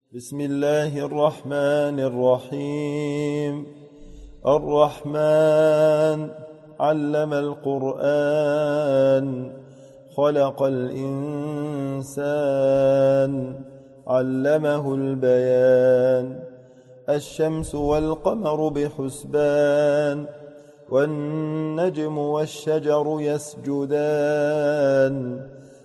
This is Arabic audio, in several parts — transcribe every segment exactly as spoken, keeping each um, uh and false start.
بسم الله الرحمن الرحيم. الرحمن علم القرآن خلق الإنسان علمه البيان. الشمس والقمر بحسبان والنجم والشجر يسجدان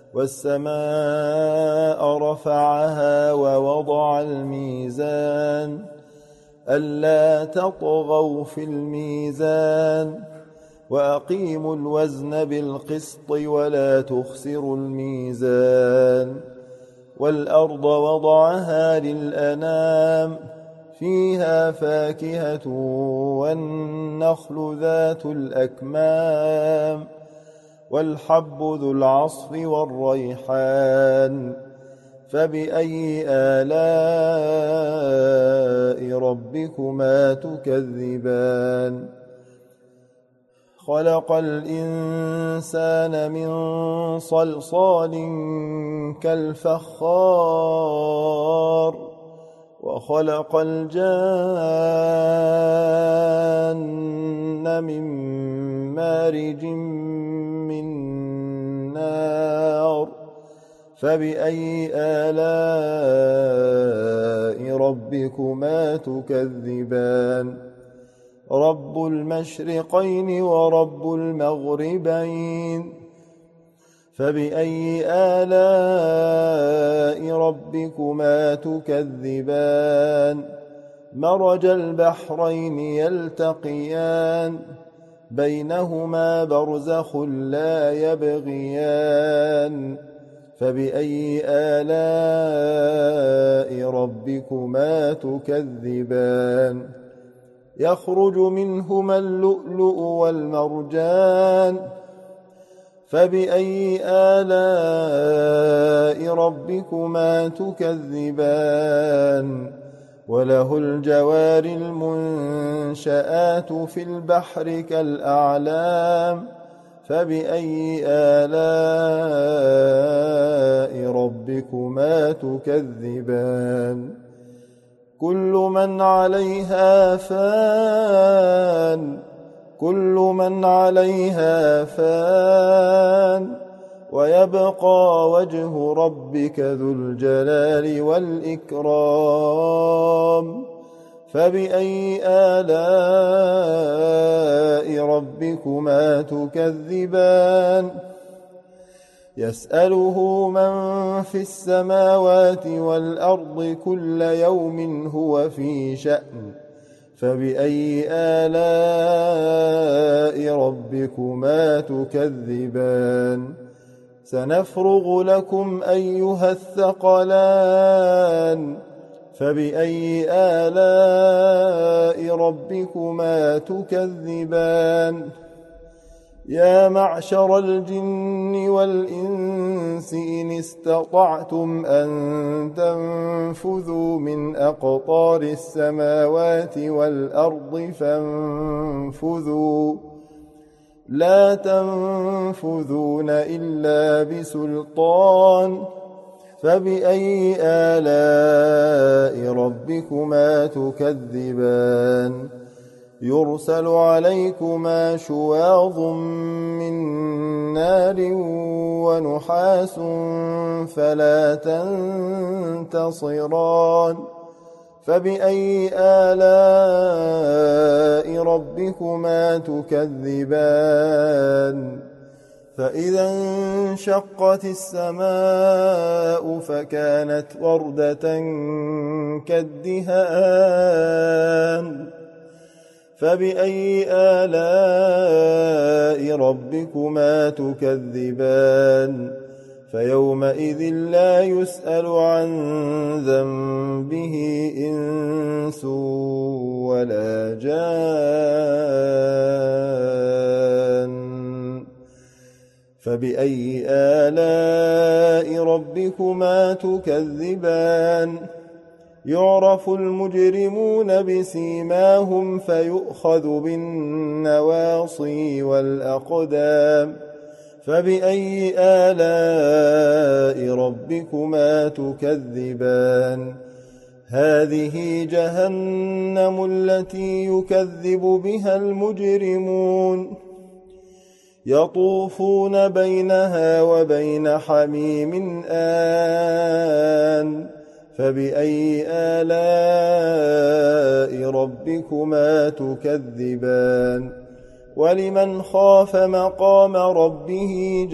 والسماء رفعها ووضع الميزان ألا تطغوا في الميزان وأقيموا الوزن بالقسط ولا تخسروا الميزان. والأرض وضعها للأنام فيها فاكهة والنخل ذات الأكمام والحب ذو العصف والريحان. فبأي آلاء ربكما تكذبان؟ خلق الإنسان من صلصال كالفخار وخلق الجان من مارج من نار. فبأي آلاء ربكما تكذبان؟ رب المشرقين ورب المغربين. فبأي آلاء ربكما تكذبان؟ مرج البحرين يلتقيان بينهما برزخ لا يبغيان. فبأي آلاء ربكما تكذبان؟ يخرج منهما اللؤلؤ والمرجان. فبأي آلاء ربكما تكذبان؟ وله الجوار المنشآت في البحر كالأعلام. فبأي آلاء ربكما تكذبان؟ كل من عليها فان كل من عليها فان ويبقى وجه ربك ذو الجلال والإكرام. فبأي آلاء ربكما تكذبان؟ يسأله من في السماوات والأرض كل يوم هو في شأن. فبأي آلاء ربكما تكذبان؟ سنفرغ لكم أيها الثقلان. فبأي آلاء ربكما تكذبان؟ يا معشر الجن والإنس إن استطعتم أن تنفذوا من أقطار السماوات والأرض فانفذوا لا تنفذون إلا بسلطان. فبأي آلاء ربكما تكذبان؟ يرسل عليكما شواظ من نار ونحاس فلا تنتصران. فبأي آلاء ربكما تكذبان؟ فإذا انشقت السماء فكانت وردة كالدهان. فبأي آلاء ربكما تكذبان؟ فيومئذ لا يسأل عن ذنبه إنس ولا جان. فبأي آلاء ربكما تكذبان؟ يعرف المجرمون بسيماهم فيؤخذ بالنواصي والأقدام. فبأي آلاء ربكما تكذبان هذه جهنم التي يكذب بها المجرمون يطوفون بينها وبين حميم آن فبأي آلاء ربكما تكذبان ولمن خاف مقام ربه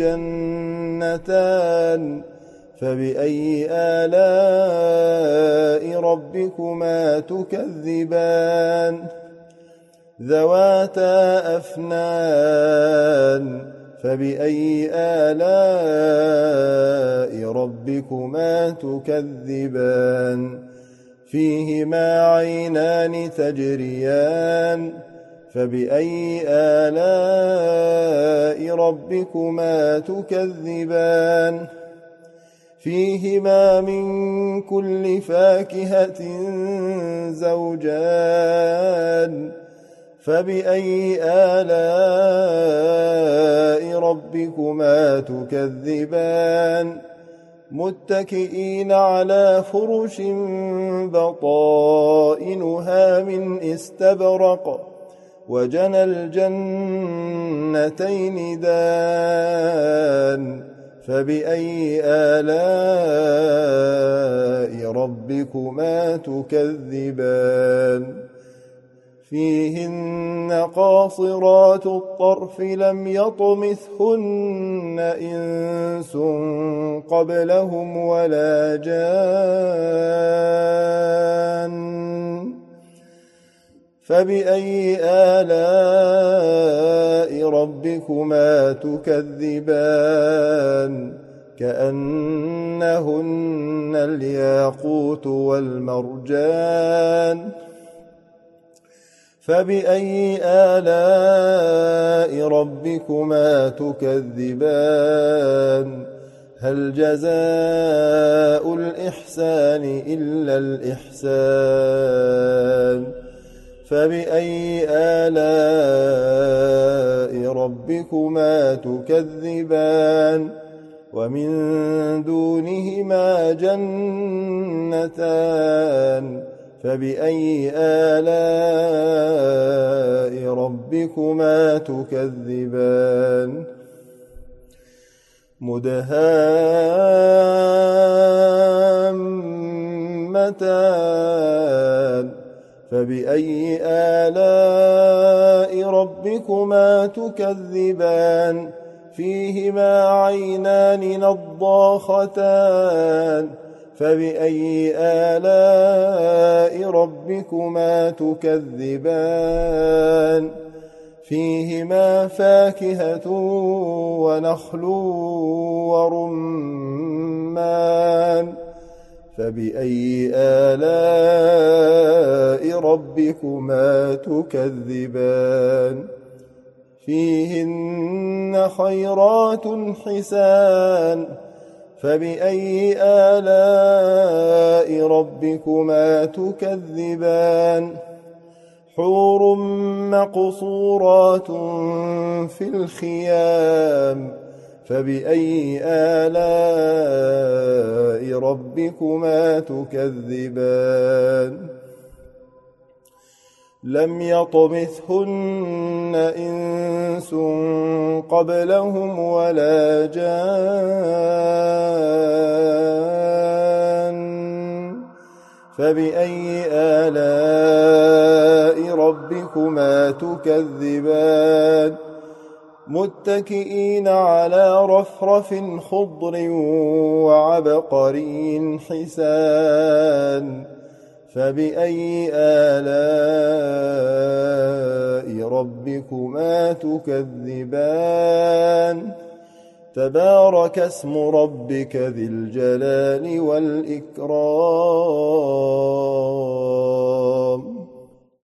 جنتان فبأي آلاء ربكما تكذبان ذواتا أفنان فبأي آلاء ربكما تكذبان فيهما عينان تجريان فبأي آلاء ربكما تكذبان فيهما من كل فاكهة زوجان فبأي آلاء ربكما تكذبان متكئين على فرش بطائنها من استبرق وجنى الجنتين دان فبأي آلاء ربكما تكذبان فيهن قاصرات الطرف لم يطمثهن إنس قبلهم ولا جان فبأي آلاء ربكما تكذبان كأنهن الياقوت والمرجان فبأي آلاء ربكما تكذبان هل جزاء الإحسان إلا الإحسان فبأي آلاء ربكما تكذبان ومن دونهما جنتان فبأي آلاء ربكما تكذبان مدهامتان فبأي آلاء ربكما تكذبان فيهما عينان نضاختان فبأي آلاء ربكما تكذبان فيهما فاكهة ونخل ورمان فبأي آلاء ربكما تكذبان فيهن خيرات حسان فبأي آلاء ربكما تكذبان حور مقصورات في الخيام فبأي آلاء ربكما تكذبان لم يطمثهن إنس قبلهم ولا جان فبأي آلاء ربكما تكذبان متكئين على رفرف خضر وعبقري حسان فبأي آلاء ربكما تكذبان تبارك اسم ربك ذي الجلال والإكرام